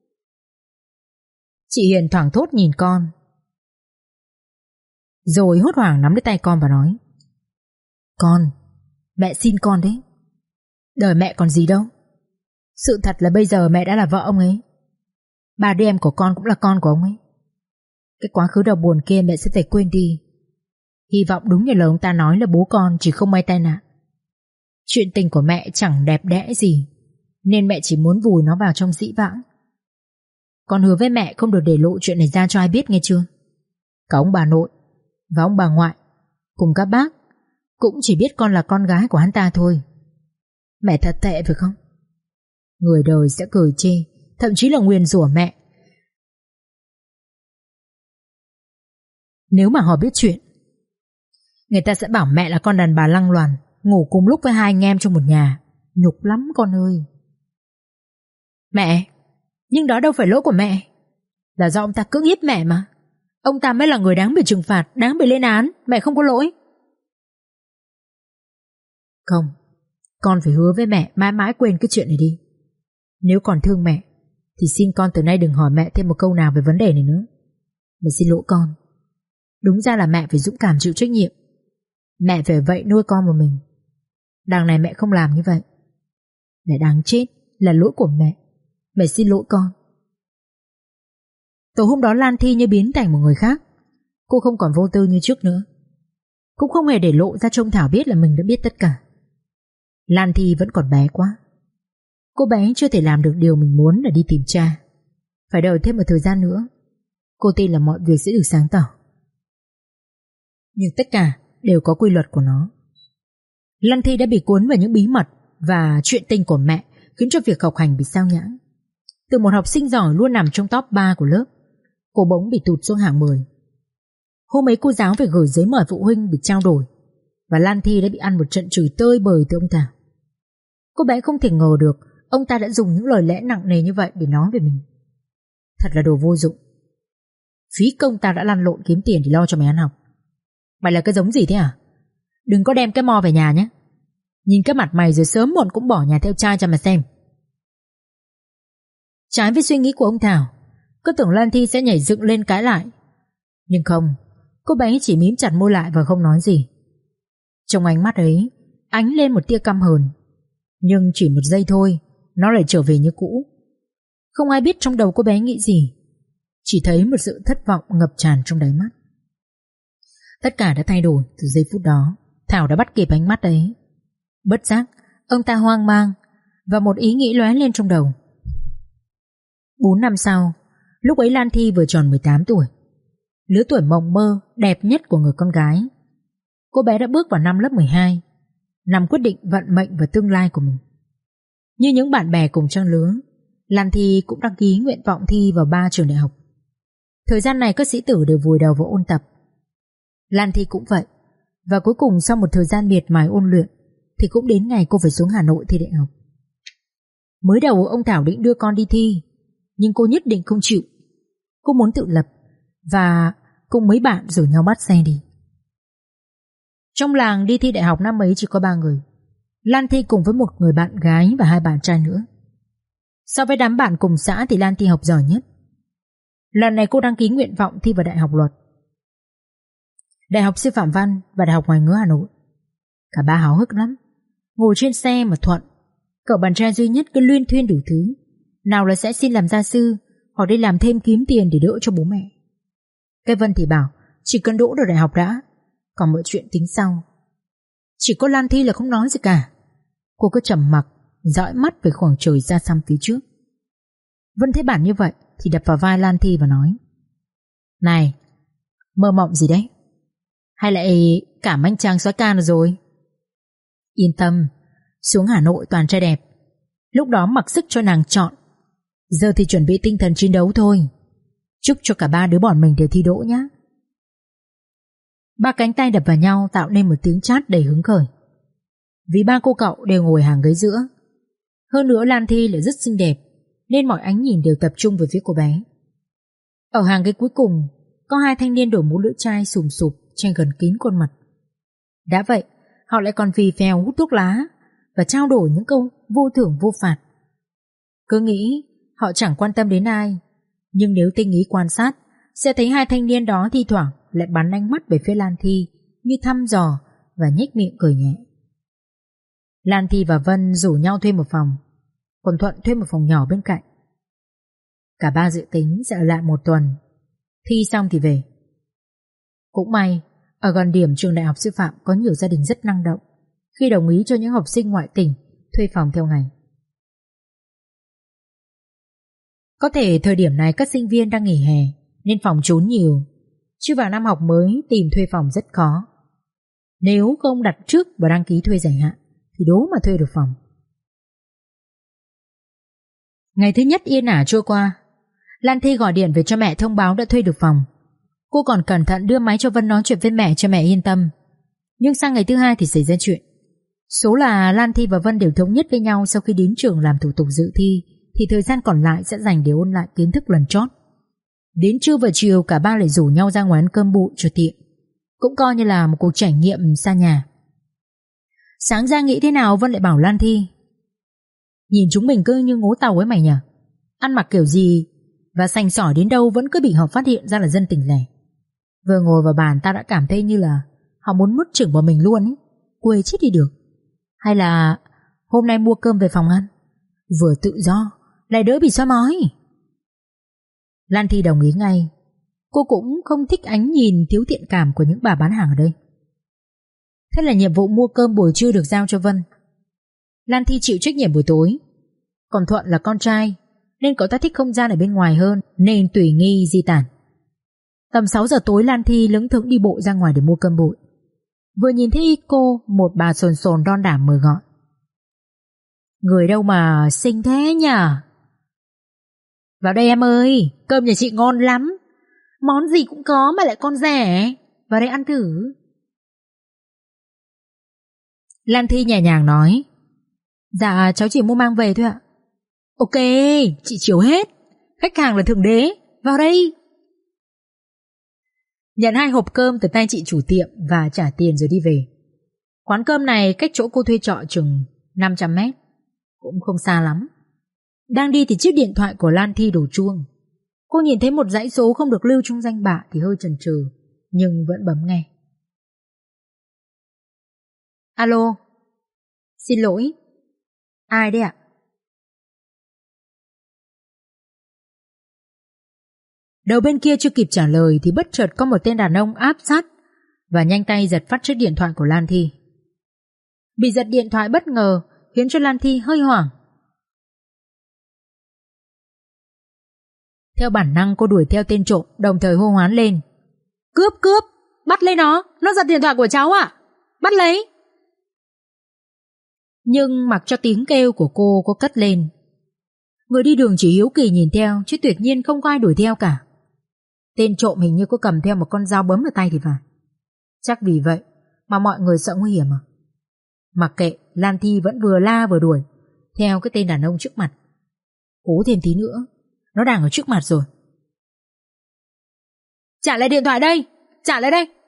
Chị Hiền thoảng thốt nhìn con, rồi hốt hoảng nắm lấy tay con và nói: Con, mẹ xin con đấy. Đời mẹ còn gì đâu. Sự thật là bây giờ mẹ đã là vợ ông ấy. Ba đứa em của con cũng là con của ông ấy. Cái quá khứ đau buồn kia mẹ sẽ phải quên đi. Hy vọng đúng như lời ông ta nói là bố con chỉ không may tai nạn. Chuyện tình của mẹ chẳng đẹp đẽ gì, nên mẹ chỉ muốn vùi nó vào trong dĩ vãng. Con hứa với mẹ không được để lộ chuyện này ra cho ai biết, nghe chưa? Cả ông bà nội và ông bà ngoại cùng các bác cũng chỉ biết con là con gái của hắn ta thôi. Mẹ thật tệ phải không? Người đời sẽ cười chê, thậm chí là nguyền rủa mẹ nếu mà họ biết chuyện. Người ta sẽ bảo mẹ là con đàn bà lăng loàn, ngủ cùng lúc với hai anh em trong một nhà. Nhục lắm con ơi. Mẹ, nhưng đó đâu phải lỗi của mẹ. Là do ông ta cưỡng hiếp mẹ mà. Ông ta mới là người đáng bị trừng phạt, đáng bị lên án. Mẹ không có lỗi. Không, con phải hứa với mẹ mãi mãi quên cái chuyện này đi. Nếu còn thương mẹ thì xin con từ nay đừng hỏi mẹ thêm một câu nào về vấn đề này nữa. Mẹ xin lỗi con. Đúng ra là mẹ phải dũng cảm chịu trách nhiệm. Mẹ phải vậy nuôi con một mình. Đằng này mẹ không làm như vậy. Mẹ đáng chết, là lỗi của mẹ. Mẹ xin lỗi con. Tối hôm đó Lan Thi như biến thành một người khác. Cô không còn vô tư như trước nữa, cũng không hề để lộ ra trông Thảo biết là mình đã biết tất cả. Lan Thi vẫn còn bé quá. Cô bé chưa thể làm được điều mình muốn là đi tìm cha. Phải đợi thêm một thời gian nữa. Cô tin là mọi việc sẽ được sáng tỏ. Nhưng tất cả đều có quy luật của nó. Lan Thi đã bị cuốn vào những bí mật và chuyện tình của mẹ, khiến cho việc học hành bị sao nhãng. Từ một học sinh giỏi luôn nằm trong top ba của lớp, cô bỗng bị tụt xuống hạng mười. Hôm ấy cô giáo phải gửi giấy mời phụ huynh để trao đổi, và Lan Thi đã bị ăn một trận chửi tơi bời từ ông ta. Cô bé không thể ngờ được ông ta đã dùng những lời lẽ nặng nề như vậy để nói về mình. Thật là đồ vô dụng. Phí công tao đã lăn lộn kiếm tiền để lo cho mày ăn học. Mày là cái giống gì thế à? Đừng có đem cái mò về nhà nhé. Nhìn cái mặt mày rồi sớm muộn cũng bỏ nhà theo trai cho mà xem. Trái với suy nghĩ của ông Thảo, cứ tưởng Lan Thi sẽ nhảy dựng lên cãi lại. Nhưng không, cô bé chỉ mím chặt môi lại và không nói gì. Trong ánh mắt ấy ánh lên một tia căm hờn. Nhưng chỉ một giây thôi, nó lại trở về như cũ. Không ai biết trong đầu cô bé nghĩ gì. chỉ thấy một sự thất vọng ngập tràn trong đáy mắt. Tất cả đã thay đổi từ giây phút đó. Thảo đã bắt kịp ánh mắt ấy. Bất giác ông ta hoang mang và một ý nghĩ lóe lên trong đầu. Bốn năm sau, lúc ấy Lan Thi vừa tròn mười tám tuổi, lứa tuổi mộng mơ đẹp nhất của người con gái. Cô bé đã bước vào năm lớp mười hai, năm quyết định vận mệnh và tương lai của mình. Như những bạn bè cùng trang lứa, Lan Thi cũng đăng ký nguyện vọng thi vào ba trường đại học. Thời gian này các sĩ tử đều vùi đầu vào ôn tập. Lan Thi cũng vậy. Và cuối cùng sau một thời gian miệt mài ôn luyện thì cũng đến ngày cô phải xuống Hà Nội thi đại học. Mới đầu ông Thảo định đưa con đi thi, nhưng cô nhất định không chịu. Cô muốn tự lập và cùng mấy bạn rủ nhau bắt xe đi. Trong làng đi thi đại học năm ấy chỉ có ba người. Lan Thi cùng với một người bạn gái và hai bạn trai nữa. So với đám bạn cùng xã thì Lan Thi học giỏi nhất. Lần này cô đăng ký nguyện vọng thi vào Đại học Luật, Đại học Sư phạm Văn và Đại học Ngoại ngữ Hà Nội. Cả ba háo hức lắm. Ngồi trên xe mà Thuận, cậu bạn trai duy nhất, cứ luyên thuyên đủ thứ. Nào là sẽ xin làm gia sư hoặc đi làm thêm kiếm tiền để đỡ cho bố mẹ. Cái Vân thì bảo chỉ cần đỗ được đại học đã, còn mọi chuyện tính sau. Chỉ có Lan Thi là không nói gì cả. Cô cứ trầm mặc, dõi mắt về khoảng trời xa xăm phía trước. Vân thấy bản như vậy thì đập vào vai Lan Thi và nói: Này, mơ mộng gì đấy? Hay lại cảm anh chàng soái ca rồi? Yên tâm, xuống Hà Nội toàn trai đẹp, lúc đó mặc sức cho nàng chọn. Giờ thì chuẩn bị tinh thần chiến đấu thôi. Chúc cho cả ba đứa bọn mình đều thi đỗ nhé. Ba cánh tay đập vào nhau tạo nên một tiếng chát đầy hứng khởi. Vì ba cô cậu đều ngồi hàng ghế giữa. Hơn nữa Lan Thi lại rất xinh đẹp, nên mọi ánh nhìn đều tập trung về phía cô bé. Ở hàng ghế cuối cùng có hai thanh niên đổi mũ lưỡi chai sùm sụp che gần kín khuôn mặt. Đã vậy họ lại còn phì phèo hút thuốc lá và trao đổi những câu vô thưởng vô phạt. Cứ nghĩ họ chẳng quan tâm đến ai, nhưng nếu tinh ý quan sát sẽ thấy hai thanh niên đó thi thoảng lại bắn ánh mắt về phía Lan Thi như thăm dò và nhếch miệng cười nhẹ. Lan Thi và Vân rủ nhau thuê một phòng, còn Thuận thuê một phòng nhỏ bên cạnh. Cả ba dự tính sẽ ở lại một tuần, thi xong thì về. Cũng may ở gần điểm trường đại học sư phạm có nhiều gia đình rất năng động khi đồng ý cho những học sinh ngoại tỉnh thuê phòng theo ngày. Có thể thời điểm này các sinh viên đang nghỉ hè nên phòng trốn nhiều, chứ vào năm học mới tìm thuê phòng rất khó. Nếu không đặt trước và đăng ký thuê dài hạn thì đố mà thuê được phòng. Ngày thứ nhất yên ả trôi qua, Lan Thi gọi điện về cho mẹ thông báo đã thuê được phòng. Cô còn cẩn thận đưa máy cho Vân nói chuyện với mẹ cho mẹ yên tâm. Nhưng sang ngày thứ hai thì xảy ra chuyện. Số là Lan Thi và Vân đều thống nhất với nhau sau khi đến trường làm thủ tục dự thi thì thời gian còn lại sẽ dành để ôn lại kiến thức lần chót. Đến trưa và chiều cả ba lại rủ nhau ra ngoài ăn cơm bụi cho tiện, cũng coi như là một cuộc trải nghiệm xa nhà. Sáng ra nghĩ thế nào Vân lại bảo Lan Thi: Nhìn chúng mình cứ như ngố tàu ấy mày nhỉ. Ăn mặc kiểu gì và sành sỏi đến đâu vẫn cứ bị họ phát hiện ra là dân tỉnh lẻ. Vừa ngồi vào bàn tao đã cảm thấy như là họ muốn nuốt chửng vào mình luôn ấy. Quê chết đi được. Hay là hôm nay mua cơm về phòng ăn, vừa tự do lại đỡ bị soi mói. Lan Thi đồng ý ngay. Cô cũng không thích ánh nhìn thiếu thiện cảm của những bà bán hàng ở đây. Thế là nhiệm vụ mua cơm buổi trưa được giao cho Vân. Lan Thi chịu trách nhiệm buổi tối. Còn Thuận là con trai nên cậu ta thích không gian ở bên ngoài hơn, nên tùy nghi di tản. Tầm sáu giờ tối Lan Thi lững thững đi bộ ra ngoài để mua cơm bụi. Vừa nhìn thấy cô, một bà sồn sồn đon đả mời gọi: Người đâu mà xinh thế nhỉ? Vào đây em ơi, cơm nhà chị ngon lắm. Món gì cũng có mà lại còn rẻ. Vào đây ăn thử. Lan Thi nhẹ nhàng nói: Dạ cháu chỉ mua mang về thôi ạ. Ok, chị chiều hết. Khách hàng là thượng đế. Vào đây. Nhận hai hộp cơm từ tay chị chủ tiệm và trả tiền rồi đi về. Quán cơm này cách chỗ cô thuê trọ chừng năm trăm mét, cũng không xa lắm. Đang đi thì chiếc điện thoại của Lan Thi đổ chuông. Cô nhìn thấy một dãy số không được lưu trong danh bạ thì hơi chần chừ, nhưng vẫn bấm nghe. Alo. Xin lỗi. Ai đấy ạ? Đầu bên kia chưa kịp trả lời thì bất chợt có một tên đàn ông áp sát và nhanh tay giật phát chiếc điện thoại của Lan Thi. Bị giật điện thoại bất ngờ khiến cho Lan Thi hơi hoảng. Theo bản năng cô đuổi theo tên trộm, đồng thời hô hoán lên: Cướp cướp, bắt lấy nó, nó giật điện thoại của cháu ạ, bắt lấy. Nhưng mặc cho tiếng kêu của cô có cất lên, người đi đường chỉ hiếu kỳ nhìn theo, chứ tuyệt nhiên không có ai đuổi theo cả. Tên trộm hình như có cầm theo một con dao bấm ở tay thì phải. Chắc vì vậy mà mọi người sợ nguy hiểm à. Mặc kệ, Lan Thi vẫn vừa la vừa đuổi theo cái tên đàn ông trước mặt. Cố thêm tí nữa, nó đang ở trước mặt rồi. Trả lại điện thoại đây, trả lại đây.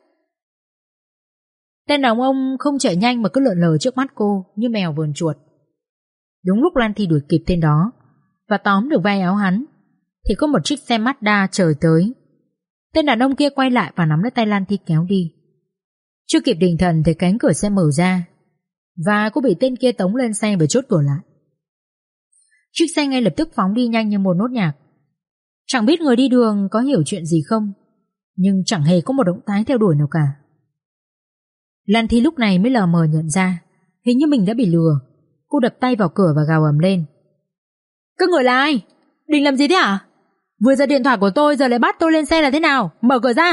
Tên đàn ông không chạy nhanh mà cứ lượn lờ trước mắt cô như mèo vờn chuột. Đúng lúc Lan Thi đuổi kịp tên đó và tóm được vai áo hắn thì có một chiếc xe Mazda chở tới. Tên đàn ông kia quay lại và nắm lấy tay Lan Thi kéo đi. Chưa kịp định thần thì cánh cửa xe mở ra và cô bị tên kia tống lên xe và chốt cửa lại. Chiếc xe ngay lập tức phóng đi nhanh như một nốt nhạc. Chẳng biết người đi đường có hiểu chuyện gì không, nhưng chẳng hề có một động thái theo đuổi nào cả. Lan Thi lúc này mới lờ mờ nhận ra hình như mình đã bị lừa. Cô đập tay vào cửa và gào ầm lên: Các người là ai? Định làm gì thế hả? Vừa giật điện thoại của tôi giờ lại bắt tôi lên xe là thế nào? Mở cửa ra.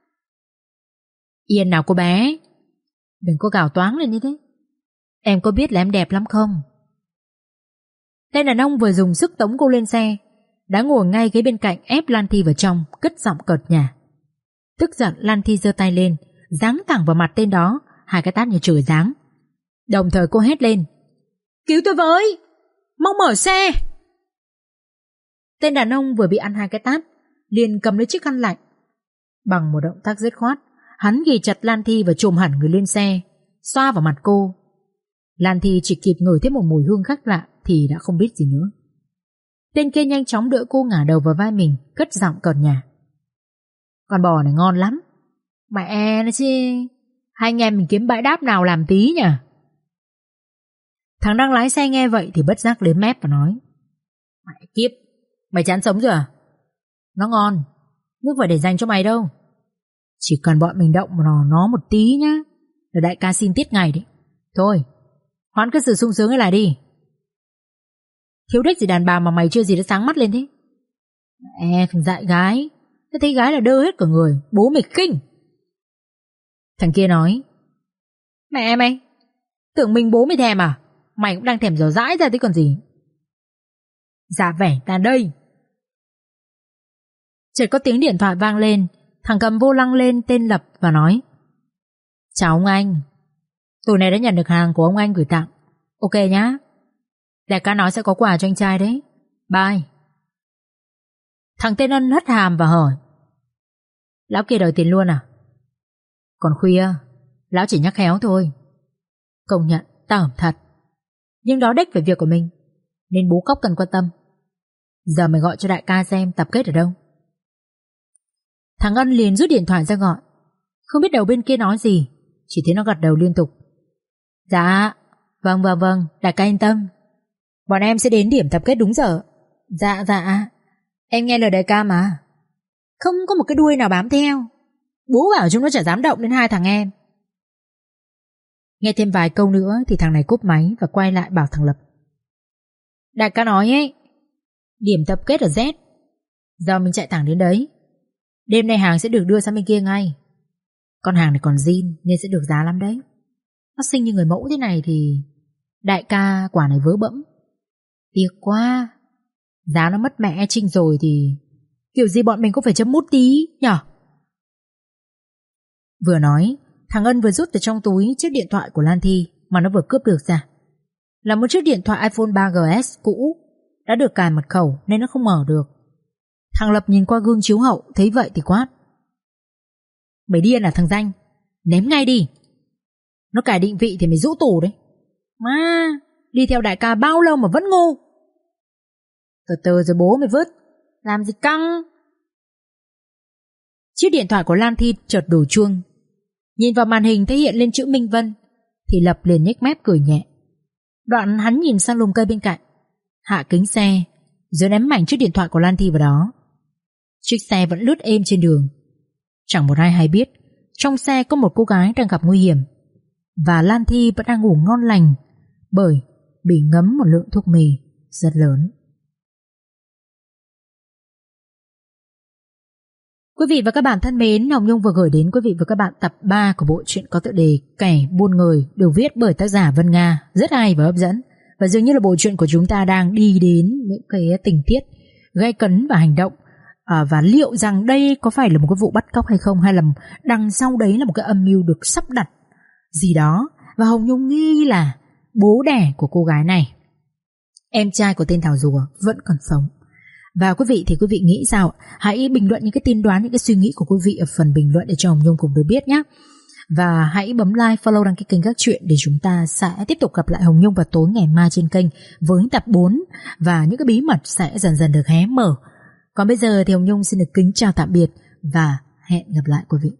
Yên nào cô bé, đừng có gào toáng lên như thế. Em có biết là em đẹp lắm không? Tên đàn ông vừa dùng sức tống cô lên xe đã ngồi ngay ghế bên cạnh ép Lan Thi vào trong, cất giọng cợt nhả. Tức giận, Lan Thi giơ tay lên giáng thẳng vào mặt tên đó hai cái tát như trời giáng. Đồng thời cô hét lên: Cứu tôi với, mau mở xe. Tên đàn ông vừa bị ăn hai cái tát liền cầm lấy chiếc khăn lạnh. Bằng một động tác dứt khoát, hắn ghì chặt Lan Thi và chồm hẳn người lên xe, xoa vào mặt cô. Lan Thi chỉ kịp ngửi thấy một mùi hương khác lạ thì đã không biết gì nữa. Tên kia nhanh chóng đỡ cô ngả đầu vào vai mình, cất giọng cợt nhả: Con bò này ngon lắm. Mẹ nó chứ, hai anh em mình kiếm bãi đáp nào làm tí nhỉ. Thằng đang lái xe nghe vậy thì bất giác liếm mép và nói: Mẹ kiếp, mày chán sống rồi à? Nó ngon, nước phải để dành cho mày đâu. Chỉ cần bọn mình động nó, nó một tí nhá là đại ca xin tiết ngày đấy. Thôi, hoãn cái sự sung sướng ấy lại đi. Thiếu đếch gì đàn bà mà mày chưa gì đã sáng mắt lên thế. Mẹ, thằng dại gái, tao thấy gái là đơ hết cả người, bố mày kinh. Thằng kia nói: Mẹ mày, tưởng mình bố mày thèm à? Mày cũng đang thèm dò dãi ra thế còn gì. Giả vẻ ta đây. Chợt có tiếng điện thoại vang lên. Thằng cầm vô lăng lên tên Lập và nói: Chào ông anh, tối nay đã nhận được hàng của ông anh gửi tặng. Ok nhá, đại ca nói sẽ có quà cho anh trai đấy. Bye. Thằng tên Ân hất hàm và hỏi: Lão kia đòi tiền luôn à? Còn khuya, lão chỉ nhắc khéo thôi. Công nhận tao ẩm thật. Nhưng đó đếch về việc của mình, nên bố cóc cần quan tâm. Giờ mày gọi cho đại ca xem tập kết ở đâu. Thằng Ân liền rút điện thoại ra gọi. Không biết đầu bên kia nói gì, chỉ thấy nó gật đầu liên tục. Dạ, vâng vâng vâng, đại ca yên tâm, bọn em sẽ đến điểm tập kết đúng giờ. Dạ dạ, em nghe lời đại ca mà. Không có một cái đuôi nào bám theo. Bố bảo chúng nó chả dám động đến hai thằng em. Nghe thêm vài câu nữa thì thằng này cúp máy và quay lại bảo thằng Lập: Đại ca nói ấy, điểm tập kết ở Z. Giờ mình chạy thẳng đến đấy. Đêm nay hàng sẽ được đưa sang bên kia ngay. Con hàng này còn zin nên sẽ được giá lắm đấy. Nó xinh như người mẫu thế này thì đại ca quả này vớ bẫm. Tiếc quá, giá nó mất mẹ Trinh rồi thì kiểu gì bọn mình cũng phải chấm mút tí nhở. Vừa nói, thằng Ân vừa rút từ trong túi chiếc điện thoại của Lan Thi mà nó vừa cướp được ra. Là một chiếc điện thoại iPhone ba G S cũ, đã được cài mật khẩu nên nó không mở được. Thằng Lập nhìn qua gương chiếu hậu thấy vậy thì quát: Mày điên à thằng danh, ném ngay đi. Nó cài định vị thì mày rũ tù đấy. Mà đi theo đại ca bao lâu mà vẫn ngu. Từ từ rồi bố mày vứt, làm gì căng. Chiếc điện thoại của Lan Thi chợt đổ chuông. Nhìn vào màn hình thấy hiện lên chữ Minh Vân thì Lập liền nhếch mép cười nhẹ. Đoạn hắn nhìn sang lùm cây bên cạnh, hạ kính xe rồi ném mảnh chiếc điện thoại của Lan Thi vào đó. Chiếc xe vẫn lướt êm trên đường. Chẳng một ai hay biết trong xe có một cô gái đang gặp nguy hiểm, và Lan Thi vẫn đang ngủ ngon lành bởi bị ngấm một lượng thuốc mê rất lớn. Quý vị và các bạn thân mến, Hồng Nhung vừa gửi đến quý vị và các bạn tập ba của bộ truyện có tựa đề Kẻ Buôn Người, được viết bởi tác giả Vân Nga, rất hay và hấp dẫn. Và dường như là bộ truyện của chúng ta đang đi đến những cái tình tiết gay cấn và hành động. À, và liệu rằng đây có phải là một cái vụ bắt cóc hay không, hay là đằng sau đấy là một cái âm mưu được sắp đặt gì đó. Và Hồng Nhung nghi là bố đẻ của cô gái này, em trai của tên Thảo Rùa, vẫn còn sống. Và quý vị thì quý vị nghĩ sao? Hãy bình luận những cái tin đoán, những cái suy nghĩ của quý vị ở phần bình luận để cho Hồng Nhung cùng được biết nhé. Và hãy bấm like, follow, đăng ký kênh Các Chuyện để chúng ta sẽ tiếp tục gặp lại Hồng Nhung vào tối ngày mai trên kênh với tập bốn, và những cái bí mật sẽ dần dần được hé mở. Còn bây giờ thì Hồng Nhung xin được kính chào tạm biệt và hẹn gặp lại quý vị.